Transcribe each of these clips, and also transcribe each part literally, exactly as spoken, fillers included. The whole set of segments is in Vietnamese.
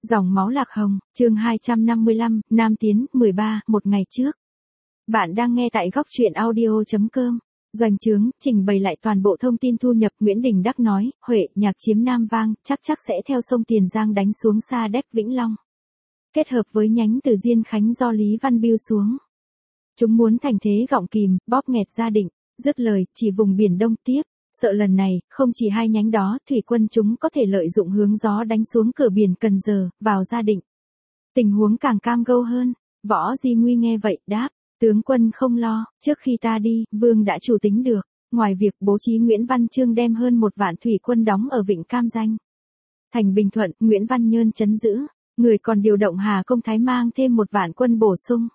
Dòng máu lạc hồng, chương hai trăm năm mươi lăm, Nam Tiến, mười ba, một ngày trước. Bạn đang nghe tại góc truyện audio chấm com. Doanh trướng, trình bày lại toàn bộ thông tin thu nhập. Nguyễn Đình Đắc nói, Huệ, nhạc chiếm Nam Vang, chắc chắc sẽ theo sông Tiền Giang đánh xuống Sa Đéc Vĩnh Long. Kết hợp với nhánh từ Diên Khánh do Lý Văn Biêu xuống. Chúng muốn thành thế gọng kìm, bóp nghẹt Gia Định, dứt lời, chỉ vùng Biển Đông tiếp. Sợ lần này, không chỉ hai nhánh đó, thủy quân chúng có thể lợi dụng hướng gió đánh xuống cửa biển Cần Giờ, vào Gia Định. Tình huống càng cam go hơn. Võ Di Nguy nghe vậy, đáp, tướng quân không lo, trước khi ta đi, Vương đã chủ tính được, ngoài việc bố trí Nguyễn Văn Chương đem hơn một vạn thủy quân đóng ở Vịnh Cam Danh. Thành Bình Thuận, Nguyễn Văn Nhơn trấn giữ, người còn điều động Hà Công Thái mang thêm một vạn quân bổ sung.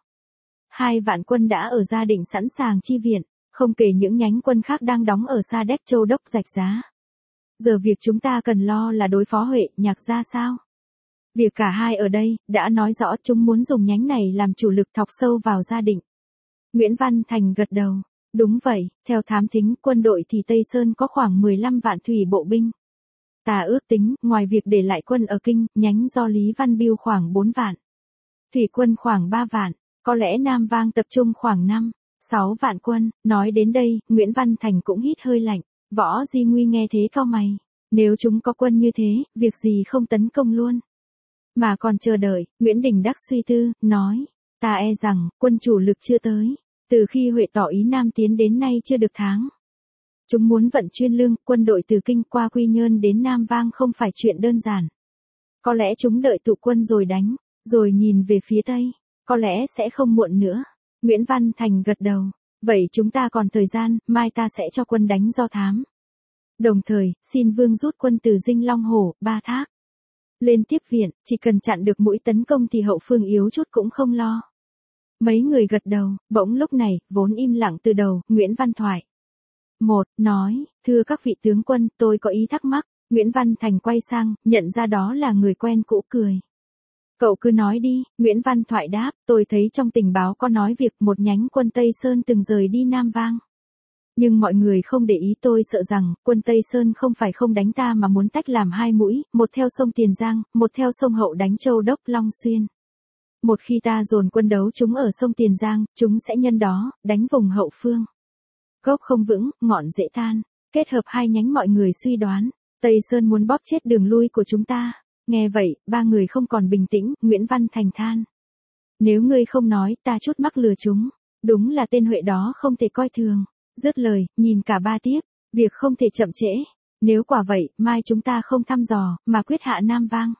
Hai vạn quân đã ở Gia Định sẵn sàng chi viện. Không kể những nhánh quân khác đang đóng ở Sa Đéc Châu Đốc Rạch Giá. Giờ việc chúng ta cần lo là đối phó Huệ, Nhạc ra sao? Việc cả hai ở đây, đã nói rõ chúng muốn dùng nhánh này làm chủ lực thọc sâu vào Gia Định. Nguyễn Văn Thành gật đầu. Đúng vậy, theo thám thính quân đội thì Tây Sơn có khoảng mười lăm vạn thủy bộ binh. Ta ước tính, ngoài việc để lại quân ở Kinh, nhánh do Lý Văn Biêu khoảng bốn vạn. Thủy quân khoảng ba vạn, có lẽ Nam Vang tập trung khoảng năm. Sáu vạn quân, nói đến đây, Nguyễn Văn Thành cũng hít hơi lạnh, Võ Di Nguy nghe thế cau mày, nếu chúng có quân như thế, việc gì không tấn công luôn. Mà còn chờ đợi, Nguyễn Đình Đắc suy tư, nói, ta e rằng, quân chủ lực chưa tới, từ khi Huệ tỏ ý Nam Tiến đến nay chưa được tháng. Chúng muốn vận chuyên lương, quân đội từ Kinh qua Quy Nhơn đến Nam Vang không phải chuyện đơn giản. Có lẽ chúng đợi tụ quân rồi đánh, rồi nhìn về phía Tây, có lẽ sẽ không muộn nữa. Nguyễn Văn Thành gật đầu. Vậy chúng ta còn thời gian, mai ta sẽ cho quân đánh do thám. Đồng thời, xin Vương rút quân từ Dinh Long Hổ, Ba Thác lên tiếp viện, chỉ cần chặn được mũi tấn công thì hậu phương yếu chút cũng không lo. Mấy người gật đầu, bỗng lúc này, vốn im lặng từ đầu, Nguyễn Văn thoại. Một, nói, thưa các vị tướng quân, tôi có ý thắc mắc. Nguyễn Văn Thành quay sang, nhận ra đó là người quen cũ cười. Cậu cứ nói đi, Nguyễn Văn Thoại đáp, tôi thấy trong tình báo có nói việc một nhánh quân Tây Sơn từng rời đi Nam Vang. Nhưng mọi người không để ý, tôi sợ rằng, quân Tây Sơn không phải không đánh ta mà muốn tách làm hai mũi, một theo sông Tiền Giang, một theo sông Hậu đánh Châu Đốc Long Xuyên. Một khi ta dồn quân đấu chúng ở sông Tiền Giang, chúng sẽ nhân đó, đánh vùng hậu phương. Gốc không vững, ngọn dễ tan, kết hợp hai nhánh mọi người suy đoán, Tây Sơn muốn bóp chết đường lui của chúng ta. Nghe vậy, ba người không còn bình tĩnh, Nguyễn Văn Thành than. Nếu ngươi không nói, ta chút mắc lừa chúng. Đúng là tên Huệ đó không thể coi thường. Dứt lời, nhìn cả ba tiếp, việc không thể chậm trễ. Nếu quả vậy, mai chúng ta không thăm dò, mà quyết hạ Nam Vang.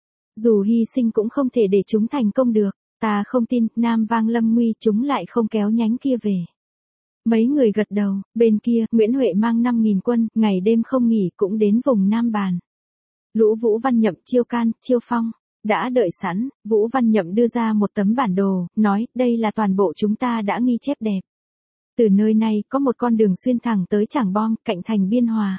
Dù hy sinh cũng không thể để chúng thành công được. Ta không tin, Nam Vang lâm nguy chúng lại không kéo nhánh kia về. Mấy người gật đầu, bên kia, Nguyễn Huệ mang năm nghìn quân, ngày đêm không nghỉ cũng đến vùng Nam Bàn. Lũ Vũ Văn Nhậm, Chiêu Can, Chiêu Phong, đã đợi sẵn. Vũ Văn Nhậm đưa ra một tấm bản đồ, nói, đây là toàn bộ chúng ta đã ghi chép đẹp. Từ nơi này có một con đường xuyên thẳng tới Trảng Bom, cạnh thành Biên Hòa.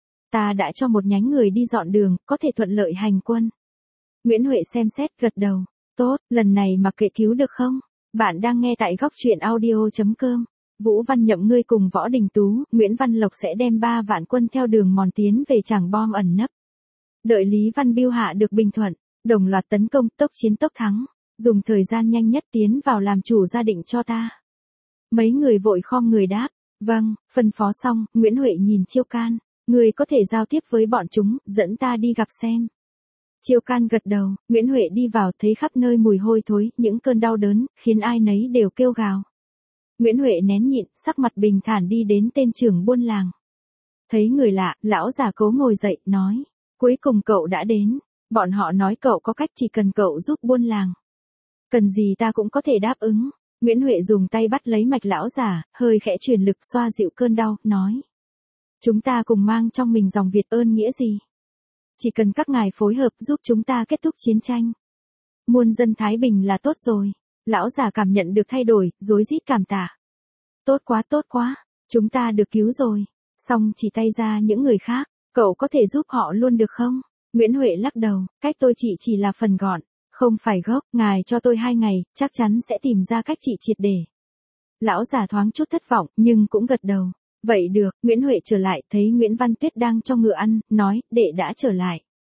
Ta đã cho một nhánh người đi dọn đường, có thể thuận lợi hành quân. Nguyễn Huệ xem xét, gật đầu. Tốt, lần này mặc kệ cứu được không? Bạn đang nghe tại góc truyện audio chấm com. Vũ Văn Nhậm ngươi cùng Võ Đình Tú, Nguyễn Văn Lộc sẽ đem ba vạn quân theo đường mòn tiến về Trảng Bom ẩn nấp. Đợi Lý Văn Biêu hạ được Bình Thuận, đồng loạt tấn công, tốc chiến tốc thắng, dùng thời gian nhanh nhất tiến vào làm chủ Gia Định cho ta. Mấy người vội khom người đáp, vâng, phân phó xong, Nguyễn Huệ nhìn Chiêu Can, người có thể giao tiếp với bọn chúng, dẫn ta đi gặp xem. Chiêu Can gật đầu, Nguyễn Huệ đi vào thấy khắp nơi mùi hôi thối, những cơn đau đớn, khiến ai nấy đều kêu gào. Nguyễn Huệ nén nhịn, sắc mặt bình thản đi đến tên trưởng buôn làng. Thấy người lạ, lão già Cố ngồi dậy, nói. Cuối cùng cậu đã đến, bọn họ nói cậu có cách chỉ cần cậu giúp buôn làng. Cần gì ta cũng có thể đáp ứng. Nguyễn Huệ dùng tay bắt lấy mạch lão già, hơi khẽ truyền lực xoa dịu cơn đau, nói. Chúng ta cùng mang trong mình dòng Việt ơn nghĩa gì? Chỉ cần các ngài phối hợp giúp chúng ta kết thúc chiến tranh. Muôn dân Thái Bình là tốt rồi. Lão già cảm nhận được thay đổi, rối rít cảm tạ. Tốt quá tốt quá, chúng ta được cứu rồi. Xong chỉ tay ra những người khác. Cậu có thể giúp họ luôn được không? Nguyễn Huệ lắc đầu, cách tôi chỉ chỉ là phần gọn, không phải gốc, ngài cho tôi hai ngày, chắc chắn sẽ tìm ra cách trị triệt để. Lão già thoáng chút thất vọng, nhưng cũng gật đầu. Vậy được, Nguyễn Huệ trở lại, thấy Nguyễn Văn Tuyết đang cho ngựa ăn, nói, đệ đã trở lại.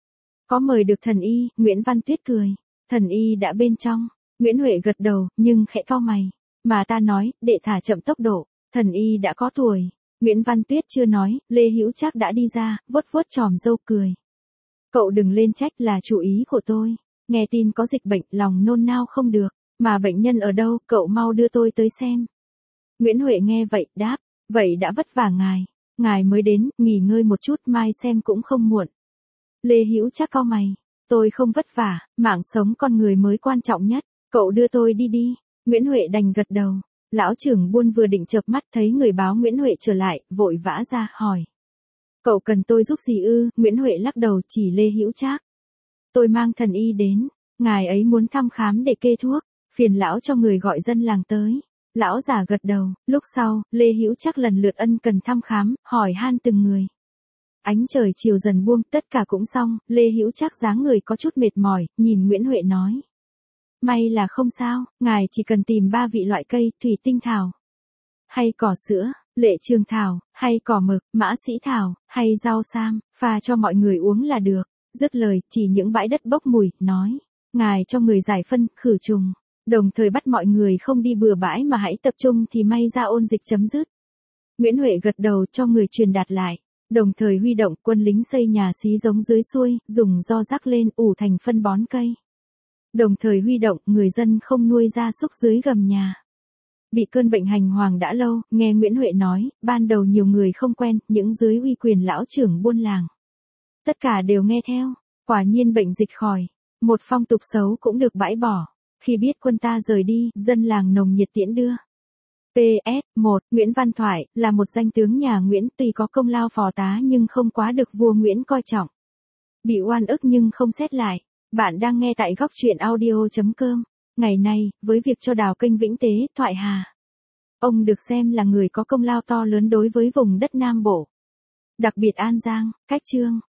Có mời được thần y, Nguyễn Văn Tuyết cười. Thần y đã bên trong. Nguyễn Huệ gật đầu, nhưng khẽ cau mày. Mà ta nói, để thả chậm tốc độ, thần y đã có tuổi. Nguyễn Văn Tuyết chưa nói, Lê Hữu Trác đã đi ra, vuốt vuốt chòm râu cười. Cậu đừng lên trách, là chủ ý của tôi. Nghe tin có dịch bệnh, lòng nôn nao không được. Mà bệnh nhân ở đâu, cậu mau đưa tôi tới xem. Nguyễn Huệ nghe vậy, đáp. Vậy đã vất vả ngài. Ngài mới đến, nghỉ ngơi một chút, mai xem cũng không muộn. Lê Hữu Trác cau mày. Tôi không vất vả, mạng sống con người mới quan trọng nhất. Cậu đưa tôi đi đi. Nguyễn Huệ đành gật đầu. Lão trưởng buôn vừa định chợp mắt thấy người báo Nguyễn Huệ trở lại, vội vã ra, hỏi. Cậu cần tôi giúp gì ư? Nguyễn Huệ lắc đầu, chỉ Lê Hữu Trác. Tôi mang thần y đến. Ngài ấy muốn thăm khám để kê thuốc. Phiền lão cho người gọi dân làng tới. Lão già gật đầu. Lúc sau, Lê Hữu Trác lần lượt ân cần thăm khám, hỏi han từng người. Ánh trời chiều dần buông, tất cả cũng xong. Lê Hữu Trác dáng người có chút mệt mỏi, nhìn Nguyễn Huệ nói. May là không sao, ngài chỉ cần tìm ba vị loại cây, thủy tinh thảo, hay cỏ sữa, lệ trường thảo, hay cỏ mực, mã sĩ thảo, hay rau sam, pha cho mọi người uống là được. Dứt lời, chỉ những bãi đất bốc mùi, nói. Ngài cho người giải phân, khử trùng, đồng thời bắt mọi người không đi bừa bãi mà hãy tập trung thì may ra ôn dịch chấm dứt. Nguyễn Huệ gật đầu cho người truyền đạt lại. Đồng thời huy động quân lính xây nhà xí giống dưới xuôi, dùng do rắc lên ủ thành phân bón cây. Đồng thời huy động người dân không nuôi gia súc dưới gầm nhà. Bị cơn bệnh hành hoàng đã lâu, nghe Nguyễn Huệ nói, ban đầu nhiều người không quen, những dưới uy quyền lão trưởng buôn làng. Tất cả đều nghe theo, quả nhiên bệnh dịch khỏi, một phong tục xấu cũng được bãi bỏ. Khi biết quân ta rời đi, dân làng nồng nhiệt tiễn đưa. pê ét một. Nguyễn Văn Thoại, là một danh tướng nhà Nguyễn, tuy có công lao phò tá nhưng không quá được vua Nguyễn coi trọng. Bị oan ức nhưng không xét lại. Bạn đang nghe tại góc truyện audio chấm com. Ngày nay, với việc cho đào kênh Vĩnh Tế, Thoại Hà, ông được xem là người có công lao to lớn đối với vùng đất Nam Bộ. Đặc biệt An Giang, Cách Chương,